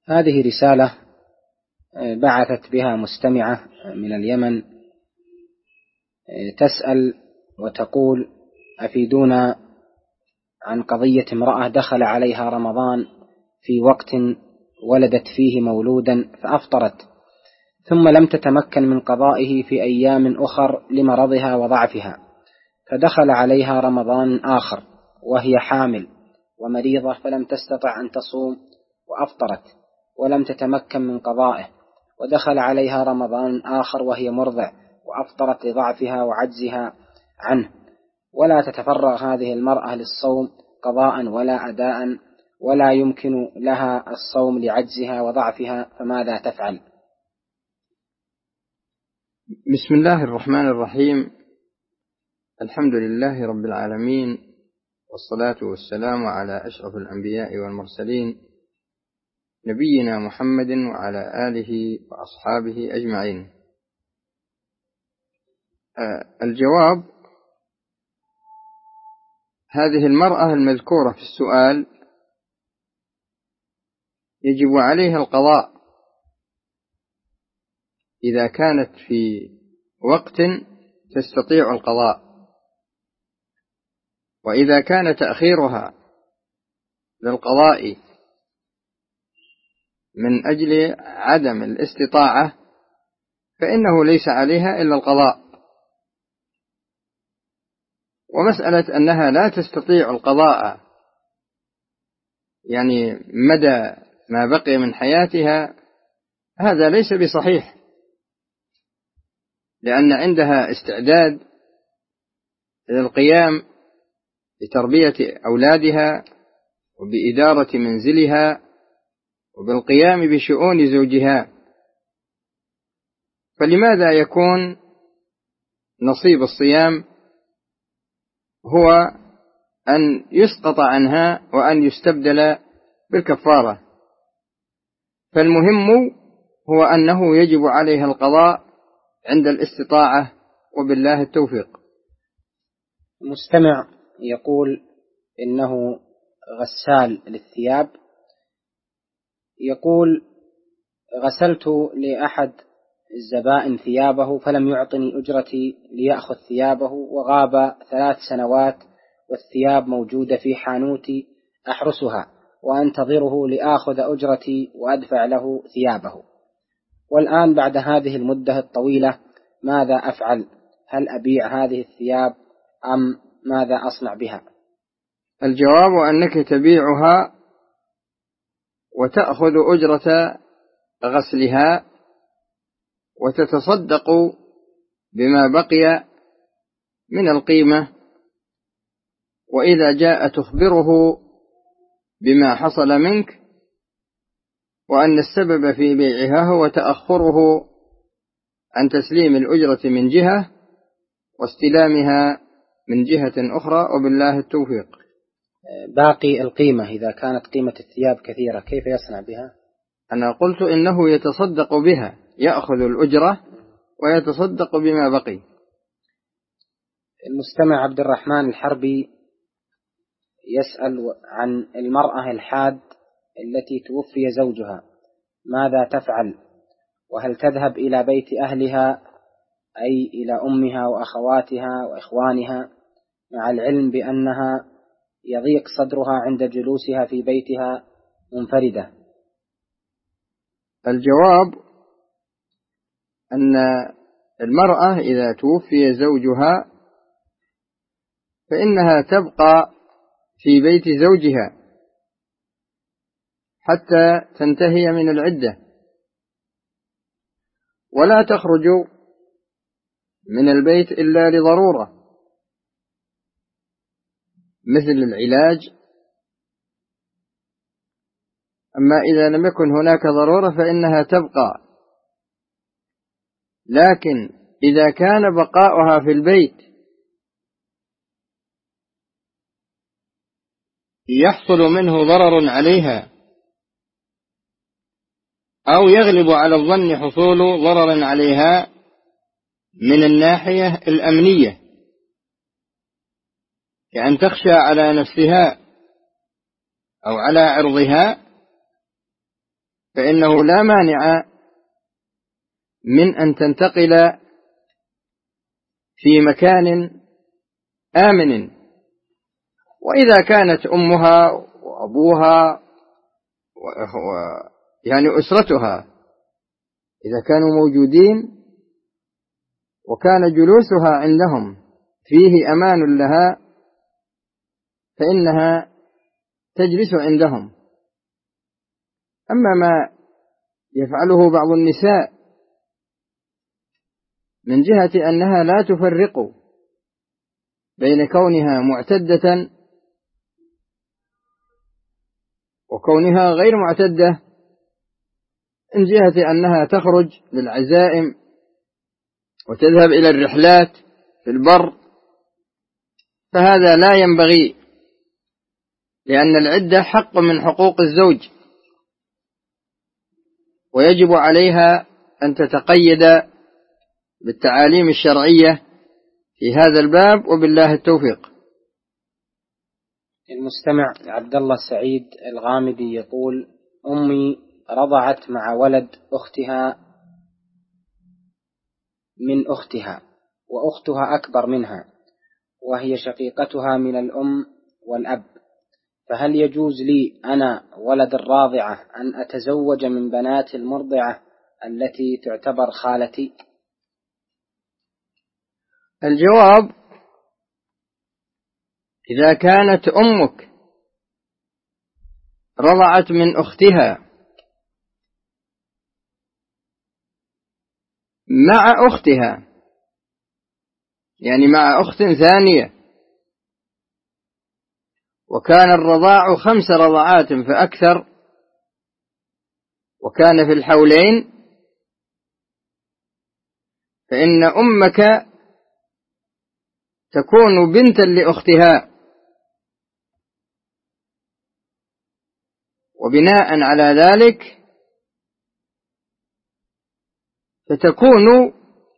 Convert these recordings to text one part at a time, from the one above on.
هذه رسالة بعثت بها مستمعة من اليمن تسأل وتقول: أفيدونا عن قضية امرأة دخل عليها رمضان في وقت ولدت فيه مولودا فأفطرت، ثم لم تتمكن من قضائه في أيام أخر لمرضها وضعفها، فدخل عليها رمضان آخر وهي حامل ومريضة فلم تستطع أن تصوم وأفطرت ولم تتمكن من قضائه، ودخل عليها رمضان آخر وهي مرضع وأفطرت لضعفها وعجزها عنه، ولا تتفرغ هذه المرأة للصوم قضاء ولا أداء، ولا يمكن لها الصوم لعجزها وضعفها، فماذا تفعل؟ بسم الله الرحمن الرحيم. الحمد لله رب العالمين، والصلاة والسلام على أشرف الأنبياء والمرسلين، نبينا محمد وعلى آله وأصحابه أجمعين. الجواب: هذه المرأة المذكورة في السؤال يجب عليها القضاء إذا كانت في وقت تستطيع القضاء، وإذا كان تأخيرها للقضاء من أجل عدم الاستطاعة فإنه ليس عليها إلا القضاء. ومسألة أنها لا تستطيع القضاء يعني مدى ما بقي من حياتها هذا ليس بصحيح، لأن عندها استعداد للقيام بتربية أولادها وبإدارة منزلها وبالقيام بشؤون زوجها، فلماذا يكون نصيب الصيام هو أن يسقط عنها وأن يستبدل بالكفارة؟ فالمهم هو أنه يجب عليها القضاء عند الاستطاعة، وبالله التوفيق. المستمع يقول إنه غسال للثياب، يقول: غسلت لأحد الزبائن ثيابه فلم يعطني أجرتي ليأخذ ثيابه، وغاب 3 سنوات والثياب موجودة في حانوتي أحرسها وأنتظره لآخذ أجرتي وأدفع له ثيابه، والآن بعد هذه المدة الطويلة ماذا أفعل؟ هل أبيع هذه الثياب أم ماذا أصنع بها؟ الجواب: أنك تبيعها وتأخذ أجرة غسلها وتتصدق بما بقي من القيمة، وإذا جاء تخبره بما حصل منك، وأن السبب في بيعها هو تأخره عن تسليم الأجرة من جهة واستلامها من جهة أخرى، وبالله التوفيق. باقي القيمة إذا كانت قيمة الثياب كثيرة كيف يصنع بها؟ أنا قلت إنه يتصدق بها، يأخذ الأجرة ويتصدق بما بقي. المستمع عبد الرحمن الحربي يسأل عن المرأة الحاد التي توفي زوجها، ماذا تفعل؟ وهل تذهب إلى بيت أهلها أي إلى أمها وأخواتها وإخوانها، مع العلم بأنها يضيق صدرها عند جلوسها في بيتها منفردة؟ الجواب: أن المرأة إذا توفي زوجها فإنها تبقى في بيت زوجها حتى تنتهي من العدة، ولا تخرج من البيت إلا لضرورة مثل العلاج. أما إذا لم يكن هناك ضرورة فإنها تبقى، لكن إذا كان بقاؤها في البيت يحصل منه ضرر عليها أو يغلب على الظن حصول ضرر عليها من الناحية الأمنية، كأن تخشى على نفسها أو على عرضها، فإنه لا مانع من أن تنتقل في مكان آمن. وإذا كانت أمها وأبوها يعني أسرتها إذا كانوا موجودين وكان جلوسها عندهم فيه أمان لها فإنها تجلس عندهم. أما ما يفعله بعض النساء من جهة أنها لا تفرق بين كونها معتدة وكونها غير معتدة، من جهة أنها تخرج للعزائم وتذهب إلى الرحلات في البر، فهذا لا ينبغي، لأن العدة حق من حقوق الزوج، ويجب عليها أن تتقيد بالتعاليم الشرعية في هذا الباب، وبالله التوفيق. المستمع عبد الله سعيد الغامدي يقول: أمي رضعت مع ولد أختها من أختها، وأختها أكبر منها، وهي شقيقتها من الأم والأب، فهل يجوز لي أنا ولد الراضعة أن أتزوج من بنات المرضعة التي تعتبر خالتي؟ الجواب: إذا كانت أمك رضعت من أختها مع أختها، يعني مع أخت ثانية، وكان الرضاع 5 رضعات فأكثر، وكان في الحولين، فإن أمك تكون بنتا لأختها، وبناء على ذلك فتكون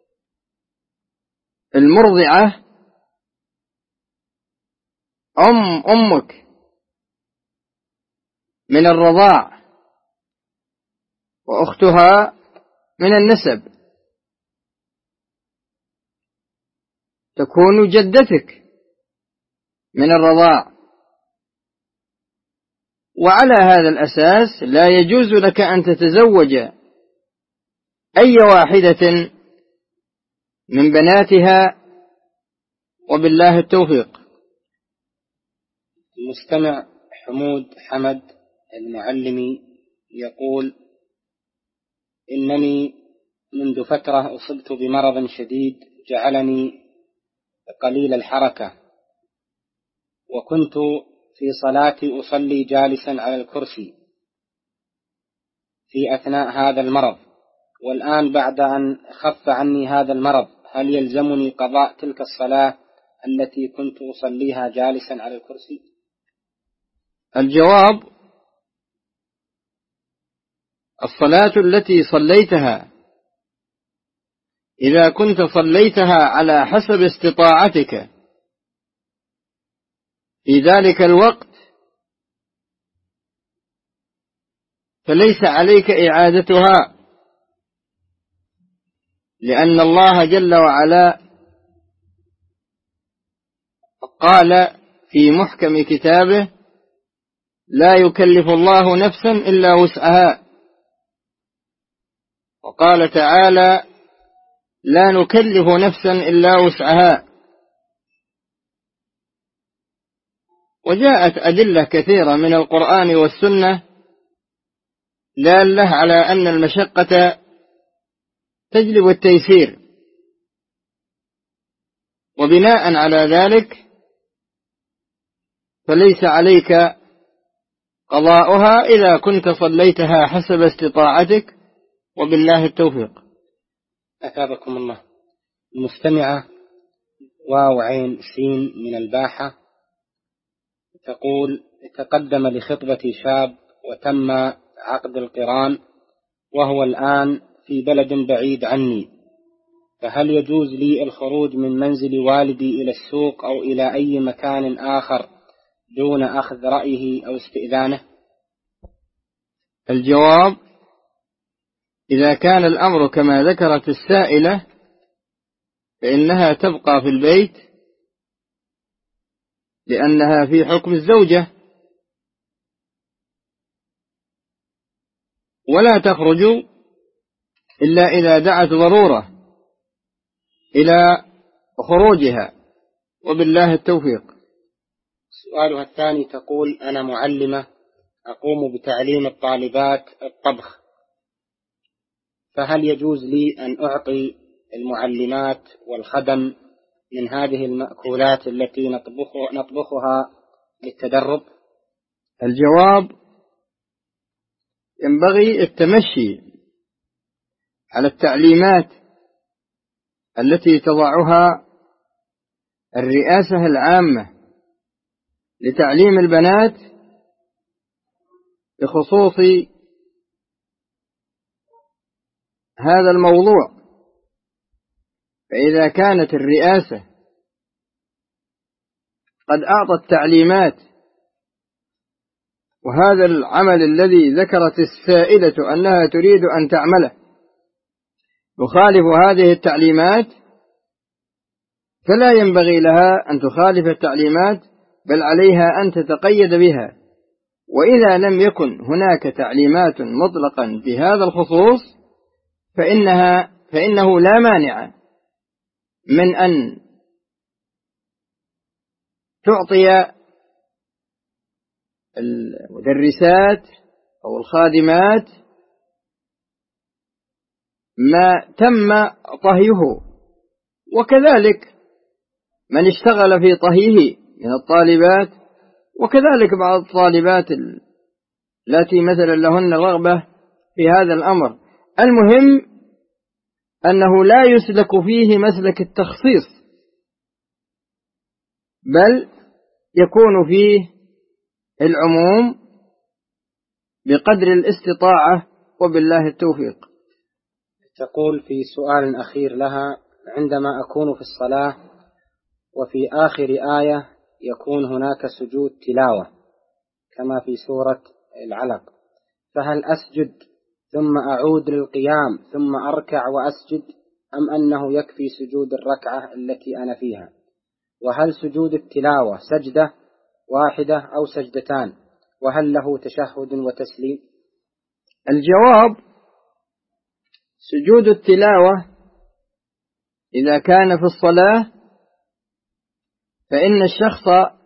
المرضعة أمك من الرضاع، وأختها من النسب، تكون جدتك من الرضاع. وعلى هذا الأساس لا يجوز لك أن تتزوج أي واحدة من بناتها، وبالله التوفيق. المستمع حمد المعلمي يقول: إنني منذ فترة أصبت بمرض شديد جعلني قليل الحركة، وكنت في صلاتي أصلي جالسا على الكرسي في أثناء هذا المرض، والآن بعد أن خف عني هذا المرض هل يلزمني قضاء تلك الصلاة التي كنت أصليها جالسا على الكرسي؟ الجواب: الصلاة التي صليتها إذا كنت صليتها على حسب استطاعتك في ذلك الوقت فليس عليك إعادتها، لأن الله جل وعلا قال في محكم كتابه: لا يكلف الله نفسا إلا وسعها. وقال تعالى: لا نكلف نفسا إلا وسعها. وجاءت أدلة كثيرة من القرآن والسنة دالة على أن المشقة تجلب التيسير، وبناء على ذلك فليس عليك قضاؤها إذا كنت صليتها حسب استطاعتك، وبالله التوفيق. أثابكم الله. المستمعة واو عين سين من الباحة تقول: تقدم لخطبتي شاب وتم عقد القران، وهو الآن في بلد بعيد عني، فهل يجوز لي الخروج من منزل والدي إلى السوق أو إلى أي مكان آخر دون أخذ رأيه أو استئذانه؟ الجواب: إذا كان الأمر كما ذكرت السائلة فإنها تبقى في البيت لأنها في حكم الزوجة، ولا تخرج إلا إذا دعت ضرورة إلى خروجها، وبالله التوفيق. سؤالها الثاني تقول: أنا معلمة أقوم بتعليم الطالبات الطبخ، فهل يجوز لي أن أعطي المعلمات والخدم من هذه المأكولات التي نطبخها للتدرب؟ الجواب: ينبغي التمشي على التعليمات التي تضعها الرئاسة العامة لتعليم البنات بخصوص هذا الموضوع. فإذا كانت الرئاسة قد أعطت تعليمات، وهذا العمل الذي ذكرت السائلة أنها تريد أن تعمله يخالف هذه التعليمات، فلا ينبغي لها أن تخالف التعليمات، بل عليها أن تتقيد بها. وإذا لم يكن هناك تعليمات مطلقا في هذا الخصوص فإنه لا مانع من أن تعطي المدرسات أو الخادمات ما تم طهيه، وكذلك من اشتغل في طهيه من الطالبات، وكذلك بعض الطالبات التي مثلا لهن رغبة في هذا الأمر. المهم أنه لا يسلك فيه مسلك التخصيص، بل يكون فيه العموم بقدر الاستطاعة، وبالله التوفيق. تقول في سؤال أخير لها: عندما أكون في الصلاة وفي آخر آية يكون هناك سجود تلاوة كما في سورة العلق، فهل أسجد ثم أعود للقيام ثم أركع وأسجد، أم أنه يكفي سجود الركعة التي أنا فيها؟ وهل سجود التلاوة سجدة واحدة أو سجدتان؟ وهل له تشهد وتسليم؟ الجواب: سجود التلاوة إذا كان في الصلاة فإن الشخص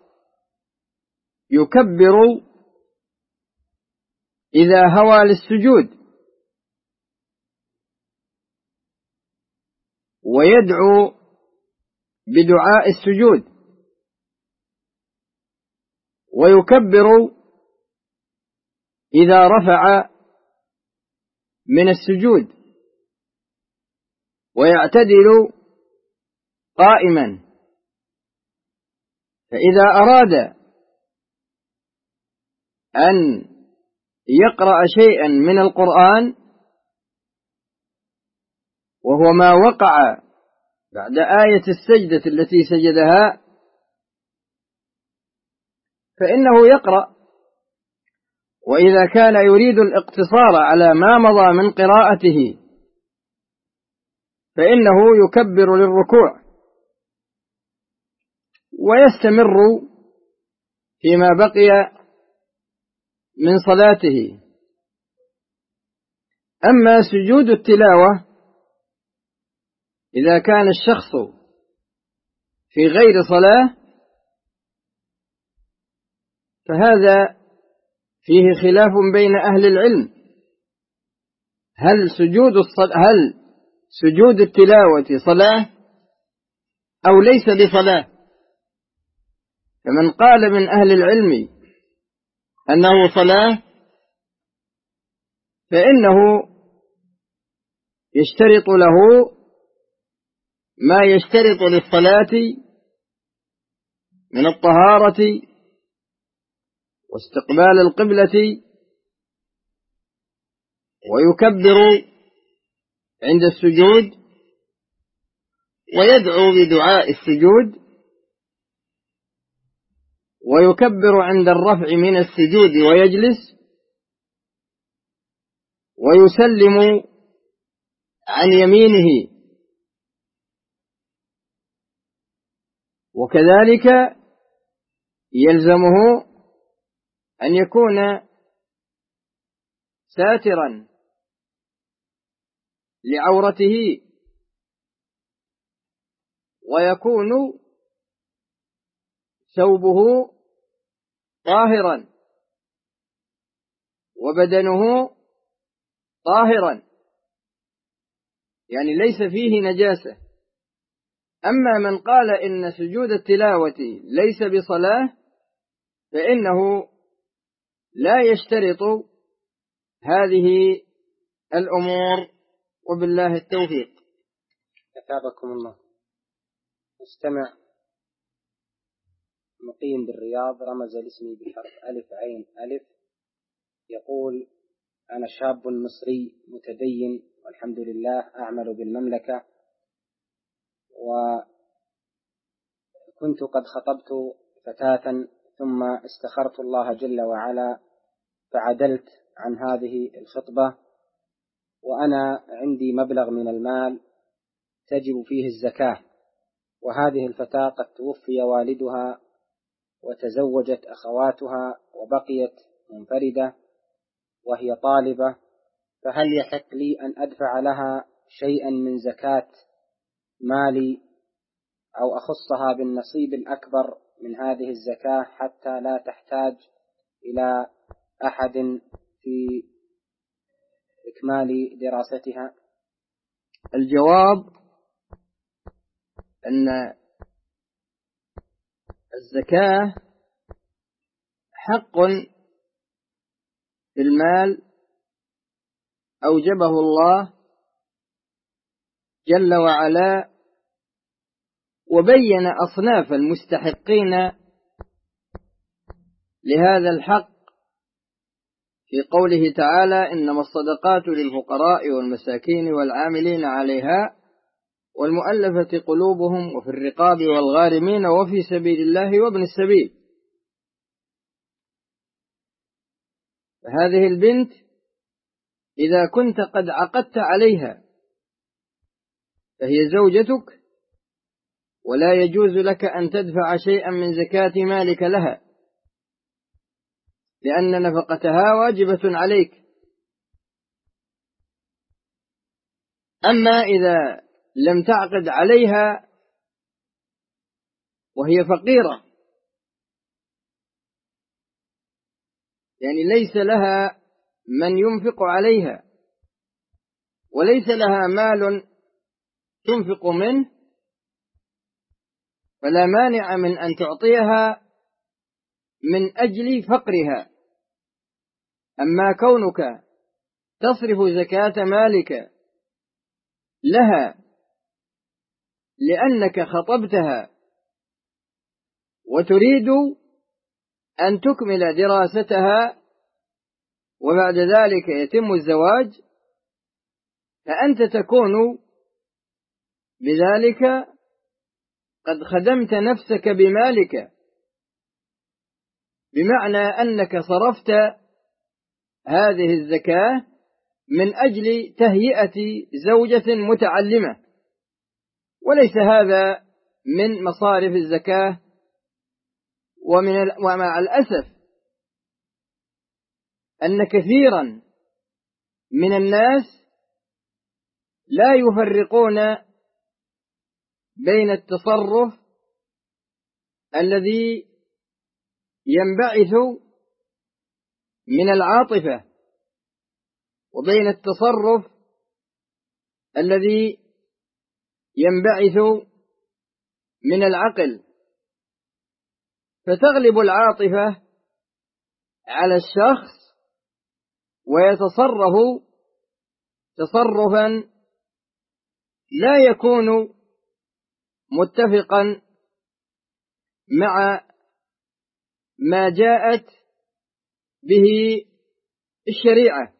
يكبر إذا هوى للسجود، ويدعو بدعاء السجود، ويكبر إذا رفع من السجود، ويعتدل قائما. فإذا أراد أن يقرأ شيئا من القرآن وهو ما وقع بعد آية السجدة التي سجدها، فإنه يقرأ. وإذا كان يريد الاقتصار على ما مضى من قراءته فإنه يكبر للركوع ويستمر فيما بقي من صلاته. أما سجود التلاوة إذا كان الشخص في غير صلاة فهذا فيه خلاف بين أهل العلم، هل سجود التلاوة صلاة أو ليس بصلاة؟ فمن قال من أهل العلم أنه صلاة فإنه يشترط له ما يشترط للصلاة من الطهارة واستقبال القبلة، ويكبر عند السجود، ويدعو بدعاء السجود، ويكبر عند الرفع من السجود ويجلس، ويسلم عن يمينه، وكذلك يلزمه أن يكون ساترا لعورته، ويكون ثوبه طاهرا وبدنه طاهرا، يعني ليس فيه نجاسة. أما من قال إن سجود التلاوة ليس بصلاة فإنه لا يشترط هذه الأمور، وبالله التوفيق. أثابكم الله. مستمع مقيم بالرياض رمز لاسمي بحرف ألف عين ألف، يقول: أنا شاب مصري متدين والحمد لله، أعمل بالمملكة، وكنت قد خطبت فتاة ثم استخرت الله جل وعلا فعدلت عن هذه الخطبة، وأنا عندي مبلغ من المال تجب فيه الزكاة، وهذه الفتاة قد توفي والدها وتزوجت أخواتها وبقيت منفردة وهي طالبة، فهل يحق لي أن أدفع لها شيئا من زكاة مالي أو أخصها بالنصيب الأكبر من هذه الزكاة حتى لا تحتاج إلى أحد في إكمال دراستها؟ الجواب أن الزكاة حق في المال أوجبه الله جل وعلا، وبين أصناف المستحقين لهذا الحق في قوله تعالى: إنما الصدقات للفقراء والمساكين والعاملين عليها والمؤلفة قلوبهم وفي الرقاب والغارمين وفي سبيل الله وابن السبيل. فهذه البنت إذا كنت قد عقدت عليها فهي زوجتك، ولا يجوز لك أن تدفع شيئا من زكاة مالك لها، لأن نفقتها واجبة عليك. أما إذا لم تعقد عليها وهي فقيرة، يعني ليس لها من ينفق عليها وليس لها مال تنفق منه، فلا مانع من أن تعطيها من أجل فقرها. أما كونك تصرف زكاة مالك لها لأنك خطبتها وتريد أن تكمل دراستها وبعد ذلك يتم الزواج، فأنت تكون بذلك قد خدمت نفسك بمالك، بمعنى أنك صرفت هذه الزكاة من أجل تهيئة زوجة متعلمة، وليس هذا من مصارف الزكاة. ومع الأسف أن كثيرا من الناس لا يفرقون بين التصرف الذي ينبعث من العاطفة وبين التصرف الذي ينبعث من العقل، فتغلب العاطفة على الشخص ويتصرف تصرفا لا يكون متفقا مع ما جاءت به الشريعة.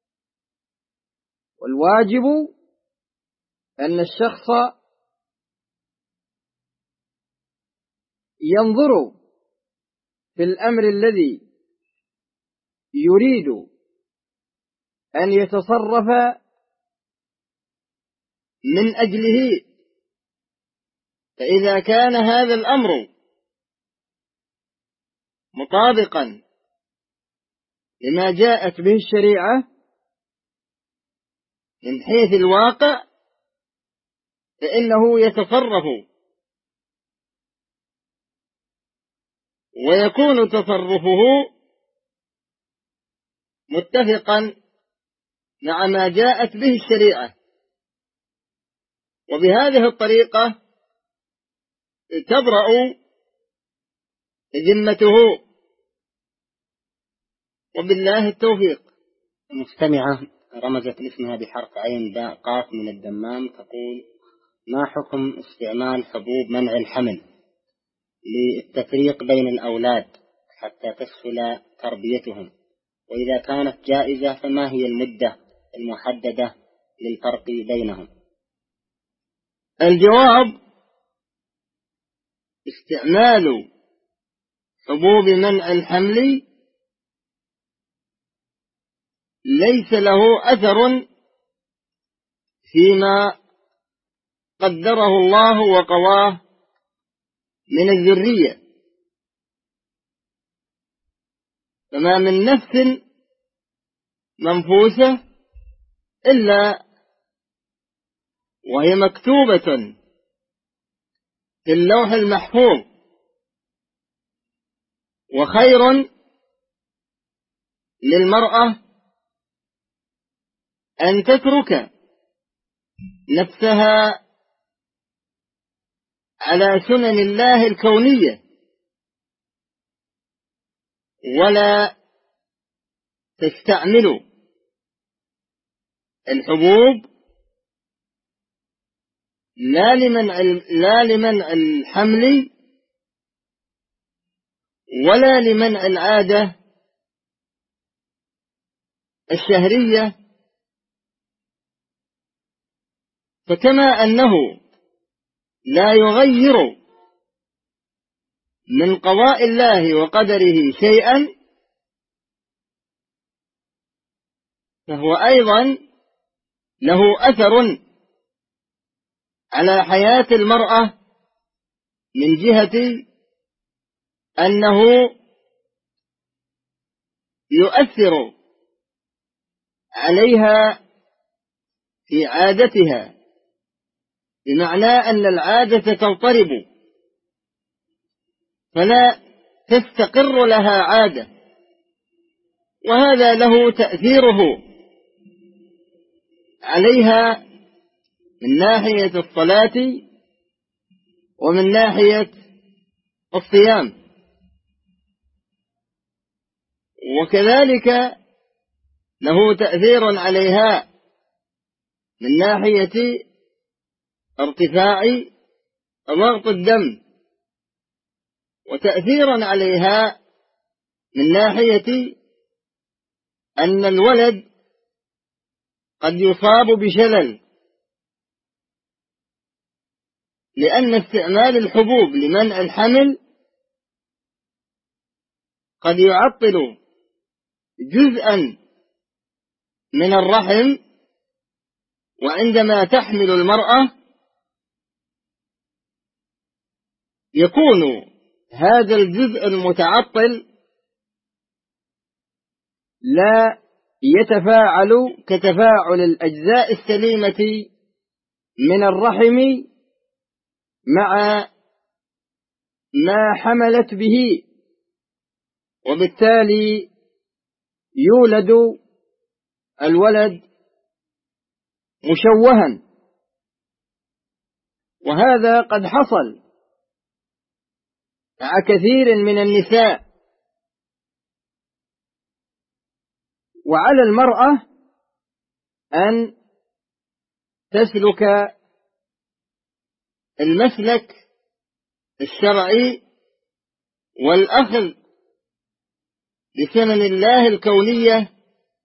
والواجب أن الشخص ينظر في الأمر الذي يريد أن يتصرف من أجله. فإذا كان هذا الأمر مطابقا لما جاءت به الشريعة من حيث الواقع فإنه يتصرف، ويكون تصرفه متفقا مع ما جاءت به الشريعة، وبهذه الطريقة تبرأ ذمته، وبالله التوفيق. المستمعة رمزت اسمها بحرف عين باء قاف من الدمام، تقول: ما حكم استعمال حبوب منع الحمل للتفريق بين الأولاد حتى تسهل تربيتهم؟ وإذا كانت جائزة فما هي المدة المحددة للفرق بينهم؟ الجواب: استعمال حبوب منع الحمل ليس له أثر فيما قدره الله وقواه من الذرية، فما من نفس منفوسة إلا وهي مكتوبة في اللوح المحفوظ، وخير للمرأة أن تترك نفسها على سنن الله الكونية ولا تستعمل الحبوب لا لمنع الحمل ولا لمنع العادة الشهرية. فكما أنه لا يغير من قضاء الله وقدره شيئا، فهو أيضا له أثر على حياة المرأة من جهة أنه يؤثر عليها في عادتها، بمعنى أن العادة تضطرب فلا تستقر لها عادة، وهذا له تأثيره عليها من ناحية الصلاة ومن ناحية الصيام، وكذلك له تأثير عليها من ناحية ارتفاع ضغط الدم، وتأثيرا عليها من ناحية أن الولد قد يصاب بشلل، لأن استعمال الحبوب لمنع الحمل قد يعطل جزءا من الرحم، وعندما تحمل المرأة يكون هذا الجزء المتعطل لا يتفاعل كتفاعل الأجزاء السليمة من الرحم مع ما حملت به، وبالتالي يولد الولد مشوها. وهذا قد حصل مع كثير من النساء، وعلى المرأة أن تسلك المسلك الشرعي والأخذ بسنن الله الكونية،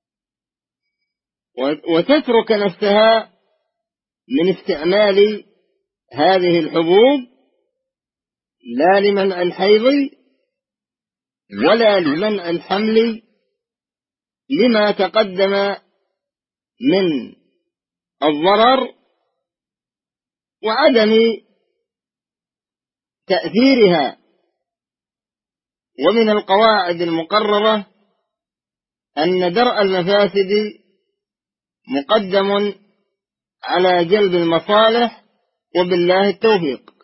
وتترك نفسها من استعمال هذه الحبوب لا لمنع الحيض ولا لمنع الحمل، لما تقدم من الضرر وعدم تأثيرها. ومن القواعد المقررة أن درء المفاسد مقدم على جلب المصالح، وبالله التوفيق.